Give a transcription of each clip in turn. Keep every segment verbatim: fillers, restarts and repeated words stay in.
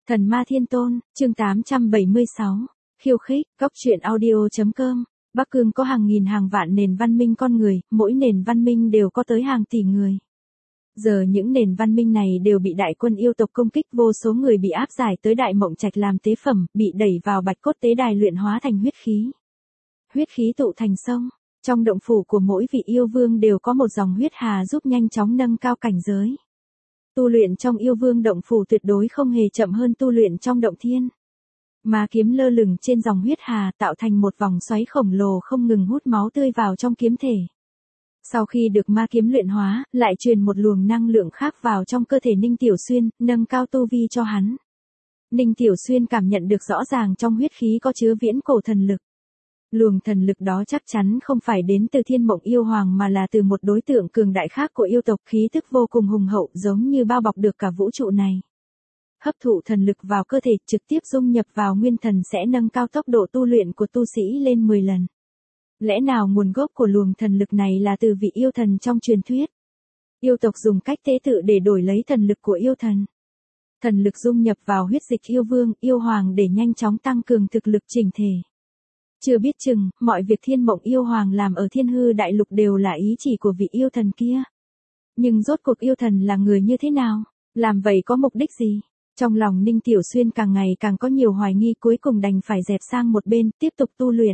Thần ma thiên tôn, chương tám trăm bảy mươi sáu, khiêu khích, góc truyện audio.com, Bắc Cương có hàng nghìn hàng vạn nền văn minh con người, mỗi nền văn minh đều có tới hàng tỷ người. Giờ những nền văn minh này đều bị đại quân yêu tộc công kích, vô số người bị áp giải tới Đại Mộng Trạch làm tế phẩm, bị đẩy vào bạch cốt tế đài luyện hóa thành huyết khí. Huyết khí tụ thành sông, trong động phủ của mỗi vị yêu vương đều có một dòng huyết hà giúp nhanh chóng nâng cao cảnh giới. Tu luyện trong yêu vương động phủ tuyệt đối không hề chậm hơn tu luyện trong động thiên. Ma kiếm lơ lửng trên dòng huyết hà tạo thành một vòng xoáy khổng lồ không ngừng hút máu tươi vào trong kiếm thể. Sau khi được ma kiếm luyện hóa, lại truyền một luồng năng lượng khác vào trong cơ thể Ninh Tiểu Xuyên, nâng cao tu vi cho hắn. Ninh Tiểu Xuyên cảm nhận được rõ ràng trong huyết khí có chứa viễn cổ thần lực. Luồng thần lực đó chắc chắn không phải đến từ Thiên Mộng Yêu Hoàng mà là từ một đối tượng cường đại khác của yêu tộc, khí tức vô cùng hùng hậu giống như bao bọc được cả vũ trụ này. Hấp thụ thần lực vào cơ thể trực tiếp dung nhập vào nguyên thần sẽ nâng cao tốc độ tu luyện của tu sĩ lên mười lần. Lẽ nào nguồn gốc của luồng thần lực này là từ vị yêu thần trong truyền thuyết? Yêu tộc dùng cách tế tự để đổi lấy thần lực của yêu thần. Thần lực dung nhập vào huyết dịch yêu vương, yêu hoàng để nhanh chóng tăng cường thực lực chỉnh thể. Chưa biết chừng, mọi việc Thiên Mộng Yêu Hoàng làm ở Thiên Hư Đại Lục đều là ý chỉ của vị yêu thần kia. Nhưng rốt cuộc yêu thần là người như thế nào? Làm vậy có mục đích gì? Trong lòng Ninh Tiểu Xuyên càng ngày càng có nhiều hoài nghi, cuối cùng đành phải dẹp sang một bên, tiếp tục tu luyện.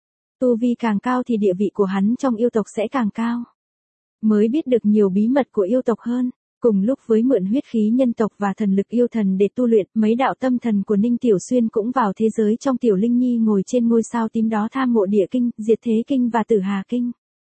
Tu vi càng cao thì địa vị của hắn trong yêu tộc sẽ càng cao. Mới biết được nhiều bí mật của yêu tộc hơn. Cùng lúc với mượn huyết khí nhân tộc và thần lực yêu thần để tu luyện, mấy đạo tâm thần của Ninh Tiểu Xuyên cũng vào thế giới trong Tiểu Linh Nhi ngồi trên ngôi sao tím đó tham ngộ địa kinh, diệt thế kinh và tử hà kinh.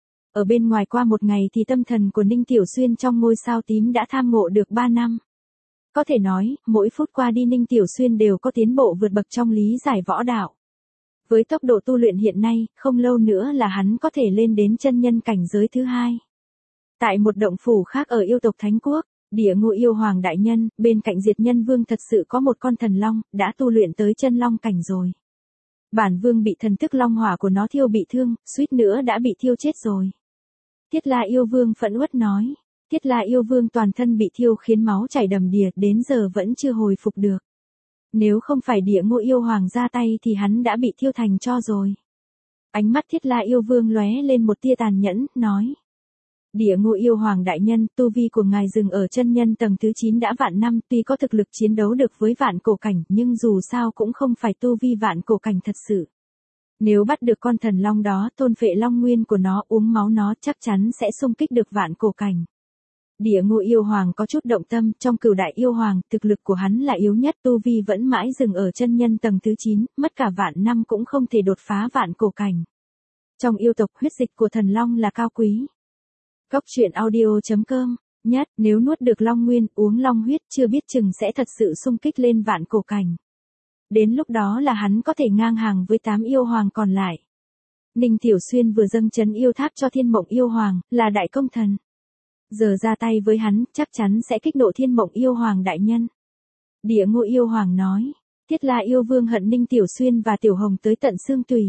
Ở bên ngoài qua một ngày thì tâm thần của Ninh Tiểu Xuyên trong ngôi sao tím đã tham ngộ được ba năm. Có thể nói, mỗi phút qua đi Ninh Tiểu Xuyên đều có tiến bộ vượt bậc trong lý giải võ đạo. Với tốc độ tu luyện hiện nay, không lâu nữa là hắn có thể lên đến chân nhân cảnh giới thứ hai. Tại một động phủ khác ở yêu tộc Thánh Quốc, Địa Ngũ Yêu Hoàng đại nhân, bên cạnh Diệt Nhân Vương thật sự có một con thần long, đã tu luyện tới chân long cảnh rồi. Bản vương bị thần thức long hỏa của nó thiêu bị thương, suýt nữa đã bị thiêu chết rồi. Thiết La Yêu Vương phẫn uất nói. Thiết La Yêu Vương toàn thân bị thiêu khiến máu chảy đầm đìa, đến giờ vẫn chưa hồi phục được. Nếu không phải Địa Ngũ Yêu Hoàng ra tay thì hắn đã bị thiêu thành tro rồi. Ánh mắt Thiết La Yêu Vương lóe lên một tia tàn nhẫn, nói. Địa Ngũ Yêu Hoàng đại nhân, tu vi của ngài dừng ở chân nhân tầng thứ chín đã vạn năm, tuy có thực lực chiến đấu được với vạn cổ cảnh, nhưng dù sao cũng không phải tu vi vạn cổ cảnh thật sự. Nếu bắt được con thần long đó, thôn phệ long nguyên của nó, uống máu nó, chắc chắn sẽ xung kích được vạn cổ cảnh. Địa Ngũ Yêu Hoàng có chút động tâm, trong cửu đại yêu hoàng, thực lực của hắn là yếu nhất, tu vi vẫn mãi dừng ở chân nhân tầng thứ chín, mất cả vạn năm cũng không thể đột phá vạn cổ cảnh. Trong yêu tộc, huyết dịch của thần long là cao quý. Góc truyện audio.com, nhất, nếu nuốt được long nguyên, uống long huyết chưa biết chừng sẽ thật sự xung kích lên vạn cổ cảnh. Đến lúc đó là hắn có thể ngang hàng với tám yêu hoàng còn lại. Ninh Tiểu Xuyên vừa dâng chấn yêu tháp cho Thiên Mộng Yêu Hoàng, là đại công thần. Giờ ra tay với hắn, chắc chắn sẽ kích nộ Thiên Mộng Yêu Hoàng đại nhân. Địa Ngũ Yêu Hoàng nói, Thiết La Yêu Vương hận Ninh Tiểu Xuyên và Tiểu Hồng tới tận xương tủy.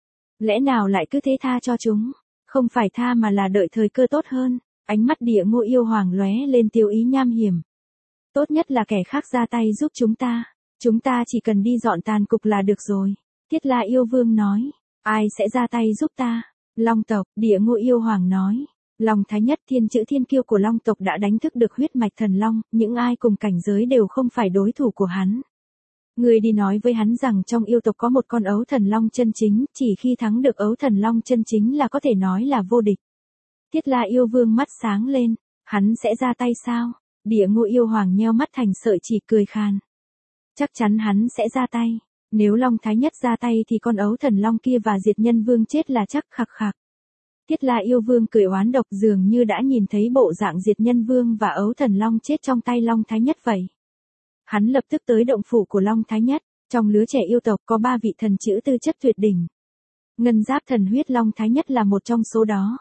Lẽ nào lại cứ thế tha cho chúng? Không phải tha mà là đợi thời cơ tốt hơn. Ánh mắt Địa Ngũ Yêu Hoàng lóe lên tiêu ý nham hiểm. Tốt nhất là kẻ khác ra tay giúp chúng ta. Chúng ta chỉ cần đi dọn tàn cục là được rồi. Thiết La Yêu Vương nói. Ai sẽ ra tay giúp ta? Long tộc, Địa Ngũ Yêu Hoàng nói. Long Thái Nhất, thiên chữ thiên kiêu của Long tộc đã đánh thức được huyết mạch thần long, những ai cùng cảnh giới đều không phải đối thủ của hắn. Người đi nói với hắn rằng trong yêu tộc có một con ấu thần long chân chính, chỉ khi thắng được ấu thần long chân chính là có thể nói là vô địch. Thiết La Yêu Vương mắt sáng lên, hắn sẽ ra tay sao? Địa Ngũ Yêu Hoàng nheo mắt thành sợi chỉ cười khan. Chắc chắn hắn sẽ ra tay, nếu Long Thái Nhất ra tay thì con ấu thần long kia và Diệt Nhân Vương chết là chắc, khặc khặc. Thiết La Yêu Vương cười oán độc, dường như đã nhìn thấy bộ dạng Diệt Nhân Vương và ấu thần long chết trong tay Long Thái Nhất vậy. Hắn lập tức tới động phủ của Long Thái Nhất, trong lứa trẻ yêu tộc có ba vị thần chữ tư chất tuyệt đỉnh. Ngân Giáp Thần Huyết Long Thái Nhất là một trong số đó.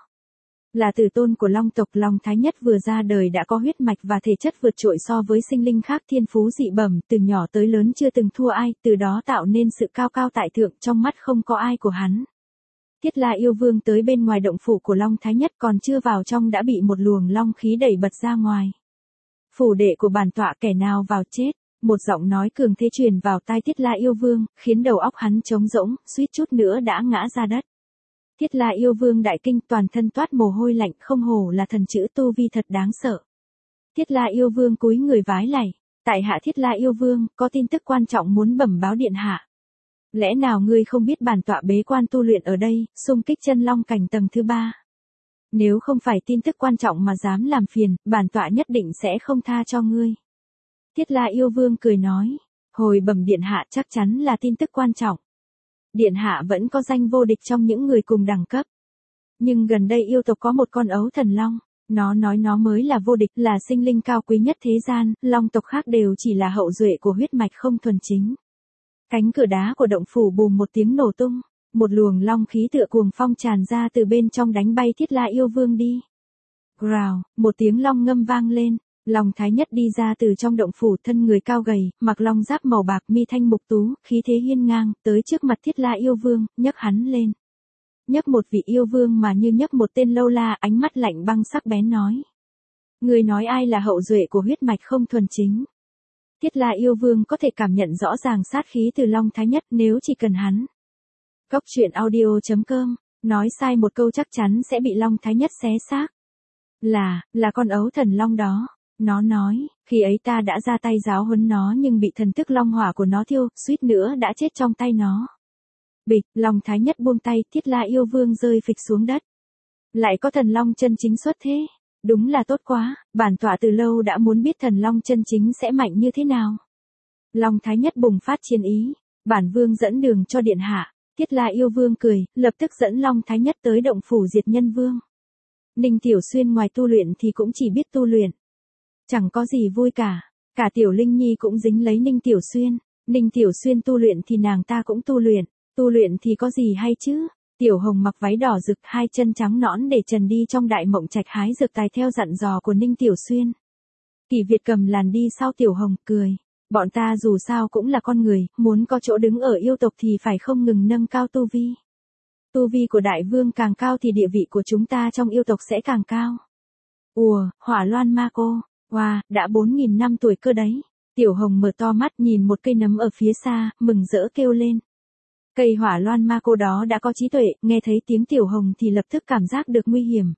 Là tử tôn của Long tộc, Long Thái Nhất vừa ra đời đã có huyết mạch và thể chất vượt trội so với sinh linh khác, thiên phú dị bẩm, từ nhỏ tới lớn chưa từng thua ai, từ đó tạo nên sự cao cao tại thượng, trong mắt không có ai của hắn. Thiết La Yêu Vương tới bên ngoài động phủ của Long Thái Nhất, còn chưa vào trong đã bị một luồng long khí đẩy bật ra ngoài. Phủ đệ của bản tọa, kẻ nào vào chết. Một giọng nói cường thế truyền vào tai Thiết La Yêu Vương, khiến đầu óc hắn trống rỗng, suýt chút nữa đã ngã ra đất. Thiết La Yêu Vương đại kinh, toàn thân toát mồ hôi lạnh, không hổ là thần chữ tu vi thật đáng sợ. Thiết La Yêu Vương cúi người vái lạy, tại hạ Thiết La Yêu Vương, có tin tức quan trọng muốn bẩm báo điện hạ. Lẽ nào ngươi không biết bản tọa bế quan tu luyện ở đây, xung kích chân long cảnh tầng thứ ba? Nếu không phải tin tức quan trọng mà dám làm phiền, bản tọa nhất định sẽ không tha cho ngươi. Thiết La Yêu Vương cười nói, hồi bẩm điện hạ, chắc chắn là tin tức quan trọng. Điện hạ vẫn có danh vô địch trong những người cùng đẳng cấp. Nhưng gần đây yêu tộc có một con ấu thần long, nó nói nó mới là vô địch, là sinh linh cao quý nhất thế gian, long tộc khác đều chỉ là hậu duệ của huyết mạch không thuần chính. Cánh cửa đá của động phủ bùm một tiếng nổ tung, một luồng long khí tựa cuồng phong tràn ra từ bên trong đánh bay Thiết La Yêu Vương đi. Rào, một tiếng long ngâm vang lên, Long Thái Nhất đi ra từ trong động phủ, thân người cao gầy, mặc long giáp màu bạc, mi thanh mục tú, khí thế hiên ngang, tới trước mặt Thiết La Yêu Vương, nhấc hắn lên. Nhấc một vị yêu vương mà như nhấc một tên lâu la, ánh mắt lạnh băng sắc bén nói. Người nói ai là hậu duệ của huyết mạch không thuần chính? Thiết La Yêu Vương có thể cảm nhận rõ ràng sát khí từ Long Thái Nhất, nếu chỉ cần hắn. Cốc truyện audio chấm com, nói sai một câu chắc chắn sẽ bị Long Thái Nhất xé xác. Là, là con ấu thần long đó. Nó nói, khi ấy ta đã ra tay giáo huấn nó nhưng bị thần thức long hỏa của nó thiêu, suýt nữa đã chết trong tay nó. Bịch, Long Thái Nhất buông tay, Thiết La Yêu Vương rơi phịch xuống đất. Lại có thần long chân chính xuất thế. Đúng là tốt quá, bản tọa từ lâu đã muốn biết thần long chân chính sẽ mạnh như thế nào. Long Thái Nhất bùng phát chiến ý, bản vương dẫn đường cho điện hạ. Thiết La Yêu Vương cười, lập tức dẫn Long Thái Nhất tới động phủ Diệt Nhân Vương. Ninh Tiểu Xuyên ngoài tu luyện thì cũng chỉ biết tu luyện. Chẳng có gì vui cả, cả Tiểu Linh Nhi cũng dính lấy Ninh Tiểu Xuyên. Ninh Tiểu Xuyên tu luyện thì nàng ta cũng tu luyện, tu luyện thì có gì hay chứ. Tiểu Hồng mặc váy đỏ rực, hai chân trắng nõn để trần đi trong đại mộng trạch hái dược tài theo dặn dò của Ninh Tiểu Xuyên. Kỳ Việt cầm làn đi sau Tiểu Hồng, cười. Bọn ta dù sao cũng là con người, muốn có chỗ đứng ở yêu tộc thì phải không ngừng nâng cao tu vi. Tu vi của đại vương càng cao thì địa vị của chúng ta trong yêu tộc sẽ càng cao. Ùa, Hỏa Loan Ma Cô, wow, đã bốn nghìn năm tuổi cơ đấy. Tiểu Hồng mở to mắt nhìn một cây nấm ở phía xa, mừng rỡ kêu lên. Cây Hỏa Loan Ma Cô đó đã có trí tuệ, nghe thấy tiếng Tiểu Hồng thì lập tức cảm giác được nguy hiểm.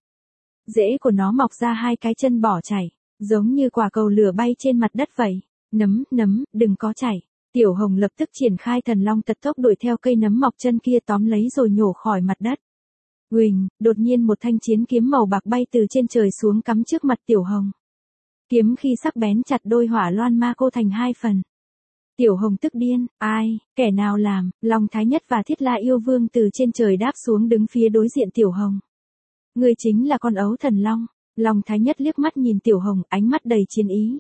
Rễ của nó mọc ra hai cái chân bỏ chạy, giống như quả cầu lửa bay trên mặt đất vậy. Nấm, nấm, đừng có chạy. Tiểu Hồng lập tức triển khai thần long tật tốc đuổi theo cây nấm mọc chân kia, tóm lấy rồi nhổ khỏi mặt đất. Huỳnh, đột nhiên một thanh chiến kiếm màu bạc bay từ trên trời xuống cắm trước mặt Tiểu Hồng. Kiếm khi sắc bén chặt đôi Hỏa Loan Ma Cô thành hai phần. Tiểu Hồng tức điên, ai, kẻ nào làm? Long Thái Nhất và Thiết La Yêu Vương từ trên trời đáp xuống đứng phía đối diện Tiểu Hồng. Người chính là con ấu thần long. Long Thái Nhất liếc mắt nhìn Tiểu Hồng, ánh mắt đầy chiến ý.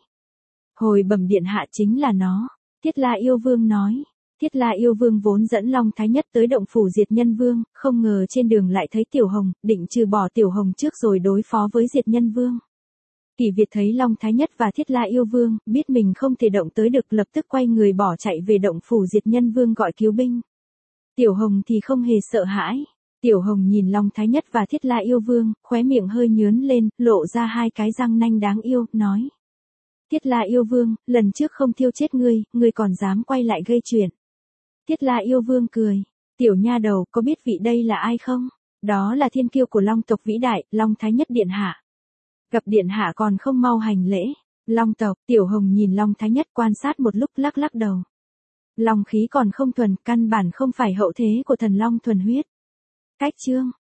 Hồi bẩm điện hạ, chính là nó. Thiết La Yêu Vương nói. Thiết La Yêu Vương vốn dẫn Long Thái Nhất tới động phủ Diệt Nhân Vương, không ngờ trên đường lại thấy Tiểu Hồng, định trừ bỏ Tiểu Hồng trước rồi đối phó với Diệt Nhân Vương. Kỳ Việt thấy Long Thái Nhất và Thiết La Yêu Vương, biết mình không thể động tới được, lập tức quay người bỏ chạy về động phủ Diệt Nhân Vương gọi cứu binh. Tiểu Hồng thì không hề sợ hãi. Tiểu Hồng nhìn Long Thái Nhất và Thiết La Yêu Vương, khóe miệng hơi nhướn lên, lộ ra hai cái răng nanh đáng yêu, nói. Thiết La Yêu Vương, lần trước không thiêu chết ngươi, ngươi còn dám quay lại gây chuyện. Thiết La Yêu Vương cười. Tiểu nha đầu, có biết vị đây là ai không? Đó là thiên kiêu của Long tộc vĩ đại, Long Thái Nhất điện hạ. Gặp điện hạ còn không mau hành lễ. Long tộc, Tiểu Hồng nhìn Long Thái Nhất quan sát một lúc, lắc lắc đầu. Long khí còn không thuần, căn bản không phải hậu thế của thần long thuần huyết. Cách chương.